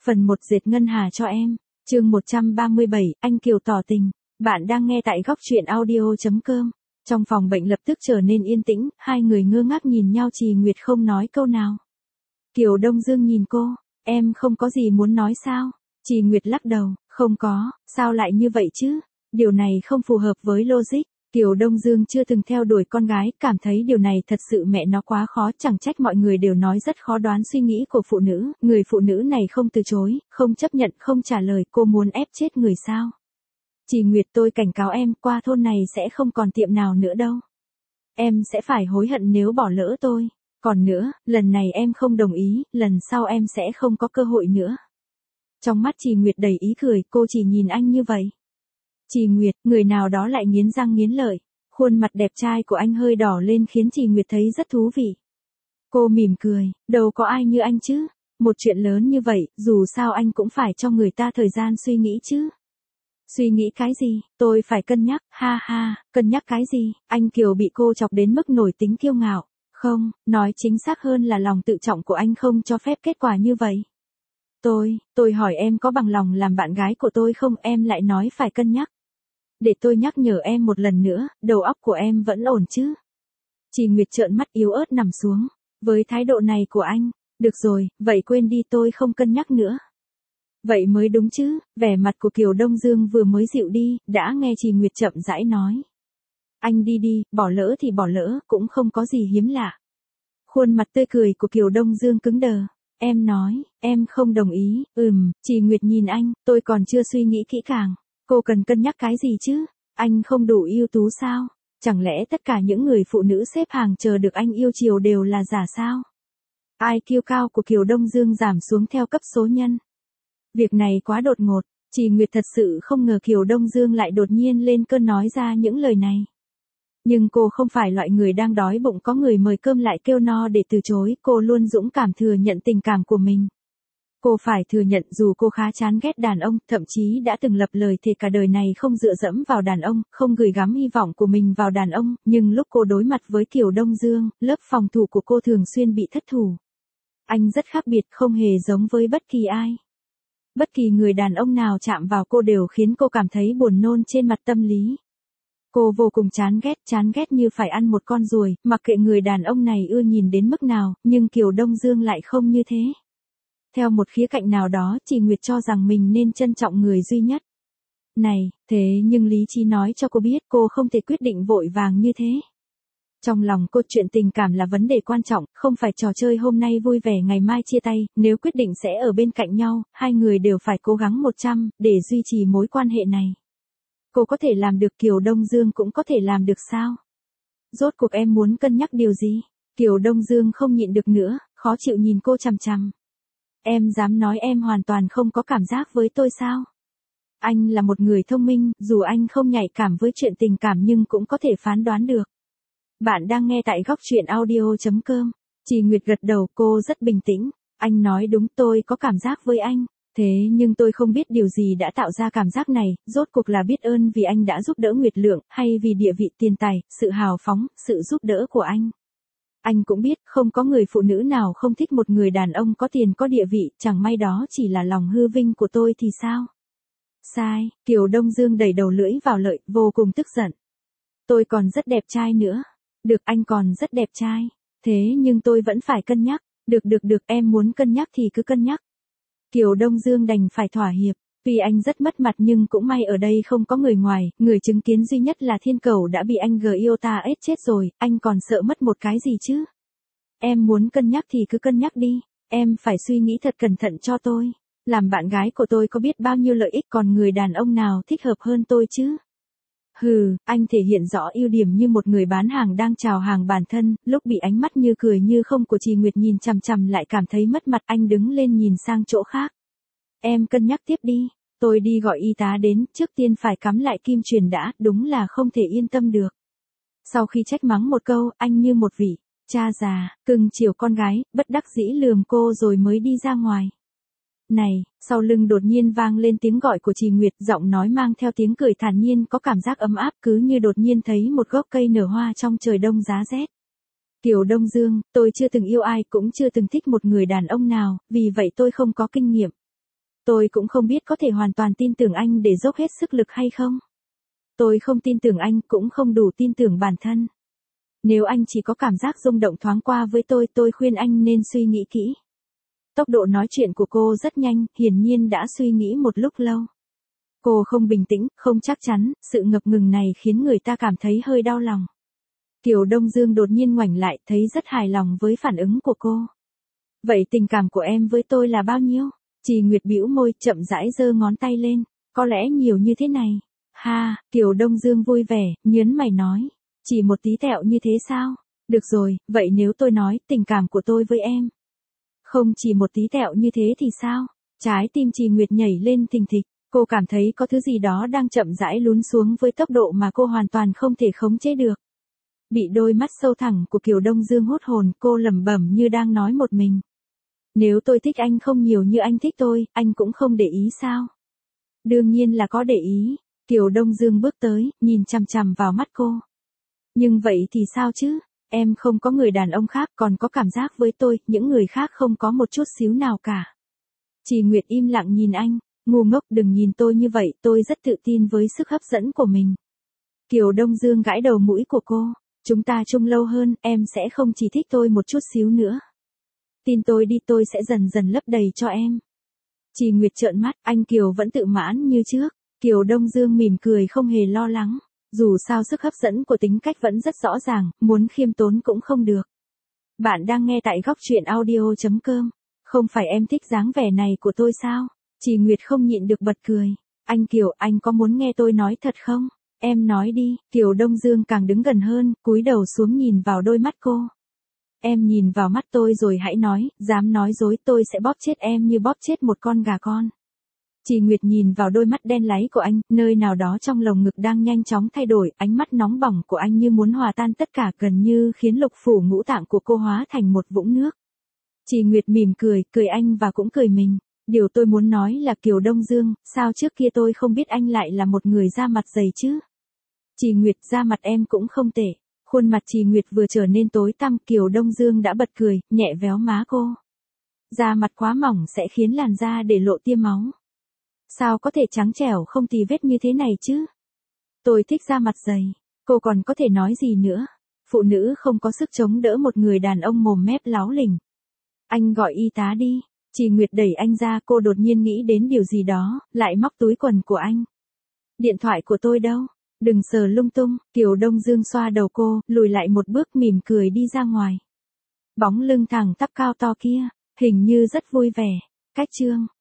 Phần 1 dệt ngân hà cho em. Chương 137, anh Kiều tỏ tình. Bạn đang nghe tại góc truyện audio.com. Trong phòng bệnh lập tức trở nên yên tĩnh, hai người ngơ ngác nhìn nhau, Trì Nguyệt không nói câu nào. Kiều Đông Dương nhìn cô, em không có gì muốn nói sao? Trì Nguyệt lắc đầu, không có, sao lại như vậy chứ? Điều này không phù hợp với logic. Kiều Đông Dương chưa từng theo đuổi con gái, cảm thấy điều này thật sự mẹ nó quá khó, chẳng trách mọi người đều nói rất khó đoán suy nghĩ của phụ nữ, người phụ nữ này không từ chối, không chấp nhận, không trả lời, cô muốn ép chết người sao? Trì Nguyệt, tôi cảnh cáo em, qua thôn này sẽ không còn tiệm nào nữa đâu. Em sẽ phải hối hận nếu bỏ lỡ tôi. Còn nữa, lần này em không đồng ý, lần sau em sẽ không có cơ hội nữa. Trong mắt Trì Nguyệt đầy ý cười, cô chỉ nhìn anh như vậy. Trì Nguyệt, người nào đó lại nghiến răng nghiến lợi. Khuôn mặt đẹp trai của anh hơi đỏ lên khiến Trì Nguyệt thấy rất thú vị. Cô mỉm cười, đâu có ai như anh chứ. Một chuyện lớn như vậy, dù sao anh cũng phải cho người ta thời gian suy nghĩ chứ. Suy nghĩ cái gì, tôi phải cân nhắc, ha ha, cân nhắc cái gì, anh Kiều bị cô chọc đến mức nổi tính kiêu ngạo. Không, nói chính xác hơn là lòng tự trọng của anh không cho phép kết quả như vậy. Tôi hỏi em có bằng lòng làm bạn gái của tôi không, em lại nói phải cân nhắc. Để tôi nhắc nhở em một lần nữa, đầu óc của em vẫn ổn chứ? Trì Nguyệt trợn mắt yếu ớt nằm xuống. Với thái độ này của anh, được rồi, vậy quên đi, tôi không cân nhắc nữa. Vậy mới đúng chứ, vẻ mặt của Kiều Đông Dương vừa mới dịu đi, đã nghe Trì Nguyệt chậm rãi nói. Anh đi đi, bỏ lỡ thì bỏ lỡ, cũng không có gì hiếm lạ. Khuôn mặt tươi cười của Kiều Đông Dương cứng đờ. Em nói, em không đồng ý, Trì Nguyệt nhìn anh, tôi còn chưa suy nghĩ kỹ càng. Cô cần cân nhắc cái gì chứ? Anh không đủ ưu tú sao? Chẳng lẽ tất cả những người phụ nữ xếp hàng chờ được anh yêu chiều đều là giả sao? IQ cao của Kiều Đông Dương giảm xuống theo cấp số nhân. Việc này quá đột ngột, Trì Nguyệt thật sự không ngờ Kiều Đông Dương lại đột nhiên lên cơn nói ra những lời này. Nhưng cô không phải loại người đang đói bụng có người mời cơm lại kêu no để từ chối, cô luôn dũng cảm thừa nhận tình cảm của mình. Cô phải thừa nhận dù cô khá chán ghét đàn ông, thậm chí đã từng lập lời thề cả đời này không dựa dẫm vào đàn ông, không gửi gắm hy vọng của mình vào đàn ông, nhưng lúc cô đối mặt với Kiều Đông Dương, lớp phòng thủ của cô thường xuyên bị thất thủ. Anh rất khác biệt, không hề giống với bất kỳ ai. Bất kỳ người đàn ông nào chạm vào cô đều khiến cô cảm thấy buồn nôn trên mặt tâm lý. Cô vô cùng chán ghét như phải ăn một con ruồi, mặc kệ người đàn ông này ưa nhìn đến mức nào, nhưng Kiều Đông Dương lại không như thế. Theo một khía cạnh nào đó, Trì Nguyệt cho rằng mình nên trân trọng người duy nhất. Này, thế nhưng lý trí nói cho cô biết cô không thể quyết định vội vàng như thế. Trong lòng cô chuyện tình cảm là vấn đề quan trọng, không phải trò chơi hôm nay vui vẻ ngày mai chia tay, nếu quyết định sẽ ở bên cạnh nhau, hai người đều phải cố gắng 100, để duy trì mối quan hệ này. Cô có thể làm được, Kiều Đông Dương cũng có thể làm được sao? Rốt cuộc em muốn cân nhắc điều gì? Kiều Đông Dương không nhịn được nữa, khó chịu nhìn cô chằm chằm. Em dám nói em hoàn toàn không có cảm giác với tôi sao? Anh là một người thông minh, dù anh không nhạy cảm với chuyện tình cảm nhưng cũng có thể phán đoán được. Bạn đang nghe tại góc truyện audio.com. Trì Nguyệt gật đầu, cô rất bình tĩnh. Anh nói đúng, tôi có cảm giác với anh. Thế nhưng tôi không biết điều gì đã tạo ra cảm giác này, rốt cuộc là biết ơn vì anh đã giúp đỡ Nguyệt Lượng, hay vì địa vị, tiền tài, sự hào phóng, sự giúp đỡ của anh. Anh cũng biết, không có người phụ nữ nào không thích một người đàn ông có tiền có địa vị, chẳng may đó chỉ là lòng hư vinh của tôi thì sao? Sai, Kiều Đông Dương đẩy đầu lưỡi vào lợi, vô cùng tức giận. Tôi còn rất đẹp trai nữa. Được, anh còn rất đẹp trai. Thế nhưng tôi vẫn phải cân nhắc. Được, em muốn cân nhắc thì cứ cân nhắc. Kiều Đông Dương đành phải thỏa hiệp. Tuy anh rất mất mặt nhưng cũng may ở đây không có người ngoài, người chứng kiến duy nhất là Thiên Cẩu đã bị anh Iota ết chết rồi, anh còn sợ mất một cái gì chứ? Em muốn cân nhắc thì cứ cân nhắc đi, em phải suy nghĩ thật cẩn thận cho tôi. Làm bạn gái của tôi có biết bao nhiêu lợi ích, còn người đàn ông nào thích hợp hơn tôi chứ? Hừ, anh thể hiện rõ ưu điểm như một người bán hàng đang chào hàng bản thân, lúc bị ánh mắt như cười như không của Trì Nguyệt nhìn chằm chằm lại cảm thấy mất mặt, anh đứng lên nhìn sang chỗ khác. Em cân nhắc tiếp đi, tôi đi gọi y tá đến, trước tiên phải cắm lại kim truyền đã, đúng là không thể yên tâm được. Sau khi trách mắng một câu, anh như một vị cha già, cưng chiều con gái, bất đắc dĩ lườm cô rồi mới đi ra ngoài. Này, sau lưng đột nhiên vang lên tiếng gọi của Trì Nguyệt, giọng nói mang theo tiếng cười thản nhiên, có cảm giác ấm áp, cứ như đột nhiên thấy một gốc cây nở hoa trong trời đông giá rét. Kiều Đông Dương, tôi chưa từng yêu ai, cũng chưa từng thích một người đàn ông nào, vì vậy tôi không có kinh nghiệm. Tôi cũng không biết có thể hoàn toàn tin tưởng anh để dốc hết sức lực hay không. Tôi không tin tưởng anh, cũng không đủ tin tưởng bản thân. Nếu anh chỉ có cảm giác rung động thoáng qua với tôi khuyên anh nên suy nghĩ kỹ. Tốc độ nói chuyện của cô rất nhanh, hiển nhiên đã suy nghĩ một lúc lâu. Cô không bình tĩnh, không chắc chắn, sự ngập ngừng này khiến người ta cảm thấy hơi đau lòng. Kiều Đông Dương đột nhiên ngoảnh lại, thấy rất hài lòng với phản ứng của cô. Vậy tình cảm của em với tôi là bao nhiêu? Trì Nguyệt bĩu môi, chậm rãi giơ ngón tay lên. Có lẽ nhiều như thế này. Ha, Kiều Đông Dương vui vẻ, nhớn mày nói. Chỉ một tí tẹo như thế sao? Được rồi, vậy nếu tôi nói tình cảm của tôi với em. Không chỉ một tí tẹo như thế thì sao? Trái tim Trì Nguyệt nhảy lên thình thịch. Cô cảm thấy có thứ gì đó đang chậm rãi lún xuống với tốc độ mà cô hoàn toàn không thể khống chế được. Bị đôi mắt sâu thẳm của Kiều Đông Dương hút hồn, cô lẩm bẩm như đang nói một mình. Nếu tôi thích anh không nhiều như anh thích tôi, anh cũng không để ý sao? Đương nhiên là có để ý. Kiều Đông Dương bước tới, nhìn chằm chằm vào mắt cô. Nhưng vậy thì sao chứ? Em không có người đàn ông khác, còn có cảm giác với tôi, những người khác không có một chút xíu nào cả. Trì Nguyệt im lặng nhìn anh. Ngu ngốc, đừng nhìn tôi như vậy, tôi rất tự tin với sức hấp dẫn của mình. Kiều Đông Dương gãi đầu mũi của cô. Chúng ta chung lâu hơn, em sẽ không chỉ thích tôi một chút xíu nữa. Tin tôi đi, tôi sẽ dần dần lấp đầy cho em. Trì Nguyệt trợn mắt, anh Kiều vẫn tự mãn như trước. Kiều Đông Dương mỉm cười không hề lo lắng. Dù sao sức hấp dẫn của tính cách vẫn rất rõ ràng, muốn khiêm tốn cũng không được. Bạn đang nghe tại góc truyện audio.com. Không phải em thích dáng vẻ này của tôi sao? Trì Nguyệt không nhịn được bật cười. Anh Kiều, anh có muốn nghe tôi nói thật không? Em nói đi. Kiều Đông Dương càng đứng gần hơn, cúi đầu xuống nhìn vào đôi mắt cô. Em nhìn vào mắt tôi rồi hãy nói, dám nói dối tôi sẽ bóp chết em như bóp chết một con gà con. Trì Nguyệt nhìn vào đôi mắt đen láy của anh, nơi nào đó trong lồng ngực đang nhanh chóng thay đổi, ánh mắt nóng bỏng của anh như muốn hòa tan tất cả, gần như khiến lục phủ ngũ tạng của cô hóa thành một vũng nước. Trì Nguyệt mỉm cười, cười anh và cũng cười mình. Điều tôi muốn nói là Kiều Đông Dương, sao trước kia tôi không biết anh lại là một người da mặt dày chứ? Trì Nguyệt, da mặt em cũng không tệ. Khuôn mặt Trì Nguyệt vừa trở nên tối tăm, Kiều Đông Dương đã bật cười, nhẹ véo má cô. Da mặt quá mỏng sẽ khiến làn da để lộ tia máu. Sao có thể trắng trẻo không tì vết như thế này chứ? Tôi thích da mặt dày. Cô còn có thể nói gì nữa? Phụ nữ không có sức chống đỡ một người đàn ông mồm mép láo lỉnh. Anh gọi y tá đi. Trì Nguyệt đẩy anh ra, cô đột nhiên nghĩ đến điều gì đó, lại móc túi quần của anh. Điện thoại của tôi đâu? Đừng sờ lung tung. Kiều Đông Dương xoa đầu cô, lùi lại một bước mỉm cười đi ra ngoài. Bóng lưng thẳng tắp cao to kia, hình như rất vui vẻ. Cách chương